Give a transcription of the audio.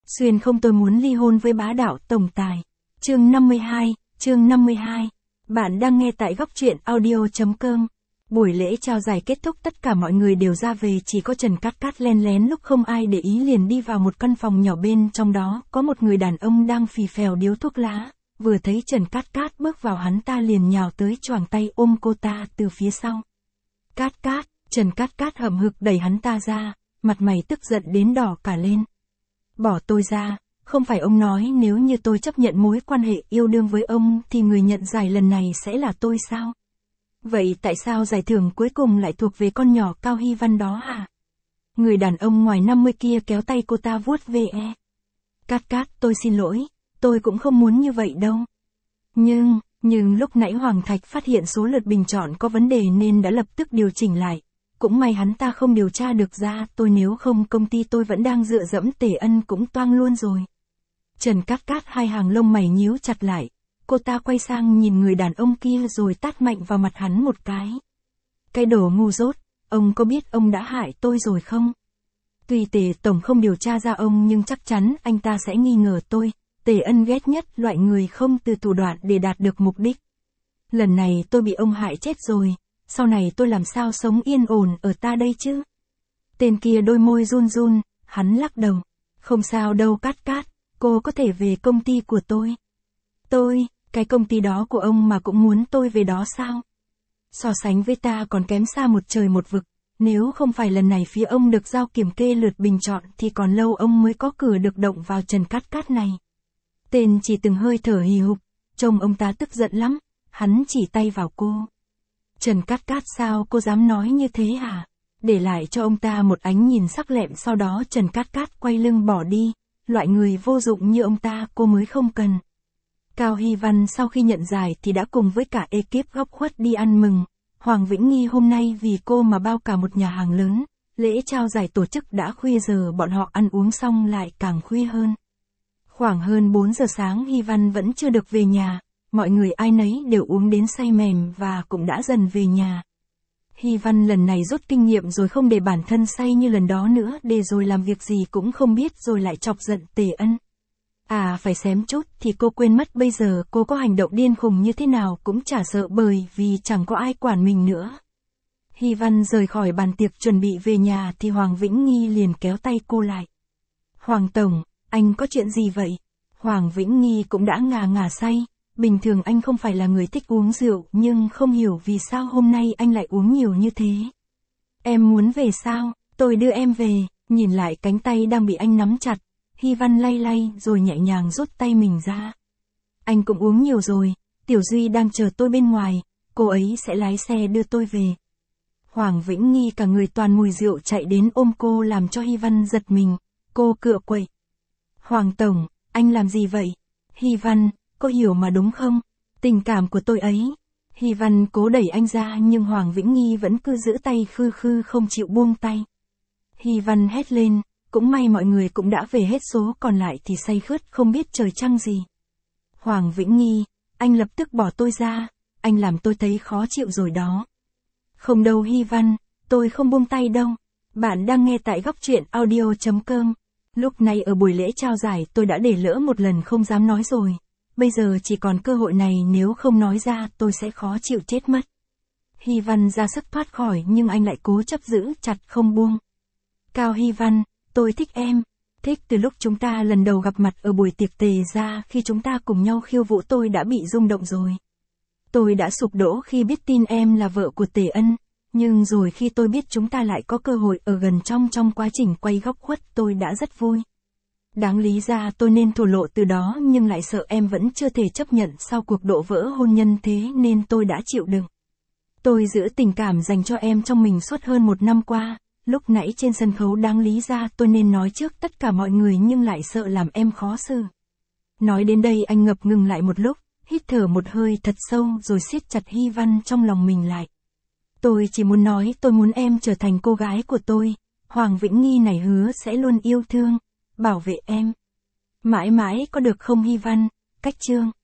Xuyên không, tôi muốn ly hôn với bá đạo tổng tài. Chương 52. Bạn đang nghe tại góc truyện audio.com. Buổi lễ trao giải kết thúc, tất cả mọi người đều ra về, chỉ có Trần Cát Cát len lén lúc không ai để ý liền đi vào một căn phòng nhỏ, bên trong đó có một người đàn ông đang phì phèo điếu thuốc lá. Vừa thấy Trần Cát Cát bước vào, hắn ta liền nhào tới choàng tay ôm cô ta từ phía sau. Cát Cát, Trần Cát Cát hậm hực đẩy hắn ta ra, mặt mày tức giận đến đỏ cả lên. Bỏ tôi ra, không phải ông nói nếu như tôi chấp nhận mối quan hệ yêu đương với ông thì người nhận giải lần này sẽ là tôi sao? Vậy tại sao giải thưởng cuối cùng lại thuộc về con nhỏ Cao Hy Văn đó hả? Người đàn ông ngoài 50 kia kéo tay cô ta vuốt ve. Cát Cát, tôi xin lỗi, tôi cũng không muốn như vậy đâu. Nhưng lúc nãy Hoàng Thạch phát hiện số lượt bình chọn có vấn đề nên đã lập tức điều chỉnh lại. Cũng may hắn ta không điều tra được ra tôi, nếu không công ty tôi vẫn đang dựa dẫm Tề Ân cũng toang luôn rồi. Trần Cát Cát hai hàng lông mày nhíu chặt lại. Cô ta quay sang nhìn người đàn ông kia rồi tát mạnh vào mặt hắn một cái. Cái đồ ngu dốt, ông có biết ông đã hại tôi rồi không? Tuy Tề Tổng không điều tra ra ông nhưng chắc chắn anh ta sẽ nghi ngờ tôi. Tề Ân ghét nhất loại người không từ thủ đoạn để đạt được mục đích. Lần này tôi bị ông hại chết rồi, sau này tôi làm sao sống yên ổn ở ta đây chứ? Tên kia đôi môi run run, hắn lắc đầu. Không sao đâu Cát Cát, cô có thể về công ty của tôi. Cái công ty đó của ông mà cũng muốn tôi về đó sao? So sánh với ta còn kém xa một trời một vực, nếu không phải lần này phía ông được giao kiểm kê lượt bình chọn thì còn lâu ông mới có cửa được động vào Trần Cát Cát này. Tên chỉ từng hơi thở hì hục, trông ông ta tức giận lắm, hắn chỉ tay vào cô. Trần Cát Cát, sao cô dám nói như thế hả? Để lại cho ông ta một ánh nhìn sắc lẹm, sau đó Trần Cát Cát quay lưng bỏ đi, loại người vô dụng như ông ta cô mới không cần. Cao Hy Văn sau khi nhận giải thì đã cùng với cả ekip góc khuất đi ăn mừng. Hoàng Vĩnh Nghi hôm nay vì cô mà bao cả một nhà hàng lớn, lễ trao giải tổ chức đã khuya, giờ bọn họ ăn uống xong lại càng khuya hơn. Khoảng hơn 4 giờ sáng Hy Văn vẫn chưa được về nhà, mọi người ai nấy đều uống đến say mềm và cũng đã dần về nhà. Hy Văn lần này rút kinh nghiệm rồi, không để bản thân say như lần đó nữa, để rồi làm việc gì cũng không biết rồi lại chọc giận Tề Ân. Phải xém chút thì cô quên mất bây giờ cô có hành động điên khùng như thế nào cũng chả sợ, bởi vì chẳng có ai quản mình nữa. Hy Văn rời khỏi bàn tiệc chuẩn bị về nhà thì Hoàng Vĩnh Nghi liền kéo tay cô lại. Hoàng Tổng, anh có chuyện gì vậy? Hoàng Vĩnh Nghi cũng đã ngà say. Bình thường anh không phải là người thích uống rượu, nhưng không hiểu vì sao hôm nay anh lại uống nhiều như thế. Em muốn về sao? Tôi đưa em về. Nhìn lại cánh tay đang bị anh nắm chặt, Hy Văn lay rồi nhẹ nhàng rút tay mình ra. Anh cũng uống nhiều rồi, Tiểu Duy đang chờ tôi bên ngoài, cô ấy sẽ lái xe đưa tôi về. Hoàng Vĩnh Nghi cả người toàn mùi rượu chạy đến ôm cô, làm cho Hy Văn giật mình. Cô cựa quậy. Hoàng Tổng, anh làm gì vậy? Hy Văn, cô hiểu mà đúng không? Tình cảm của tôi ấy. Hy Văn cố đẩy anh ra nhưng Hoàng Vĩnh Nghi vẫn cứ giữ tay khư không chịu buông tay. Hy Văn hét lên, cũng may mọi người cũng đã về hết, số còn lại thì say khướt không biết trời trăng gì. Hoàng Vĩnh Nghi, anh lập tức bỏ tôi ra, anh làm tôi thấy khó chịu rồi đó. Không đâu Hy Văn, tôi không buông tay đâu. Bạn đang nghe tại góc truyện audio.com. Lúc này ở buổi lễ trao giải tôi đã để lỡ một lần không dám nói rồi. Bây giờ chỉ còn cơ hội này, nếu không nói ra tôi sẽ khó chịu chết mất. Hy Văn ra sức thoát khỏi nhưng anh lại cố chấp giữ chặt không buông. Cao Hy Văn, tôi thích em. Thích từ lúc chúng ta lần đầu gặp mặt ở buổi tiệc Tề gia, khi chúng ta cùng nhau khiêu vũ tôi đã bị rung động rồi. Tôi đã sụp đổ khi biết tin em là vợ của Tề Ân. Nhưng rồi khi tôi biết chúng ta lại có cơ hội ở gần trong quá trình quay góc khuất, tôi đã rất vui. Đáng lý ra tôi nên thổ lộ từ đó, nhưng lại sợ em vẫn chưa thể chấp nhận sau cuộc đổ vỡ hôn nhân, thế nên tôi đã chịu đựng. Tôi giữ tình cảm dành cho em trong mình suốt hơn 1 năm qua. Lúc nãy trên sân khấu đáng lý ra tôi nên nói trước tất cả mọi người nhưng lại sợ làm em khó xử. Nói đến đây anh ngập ngừng lại một lúc, hít thở một hơi thật sâu rồi siết chặt Hy Văn trong lòng mình lại. Tôi chỉ muốn nói tôi muốn em trở thành cô gái của tôi. Hoàng Vĩnh Nghi này hứa sẽ luôn yêu thương, bảo vệ em. Mãi mãi có được không Hy Văn? Cách chương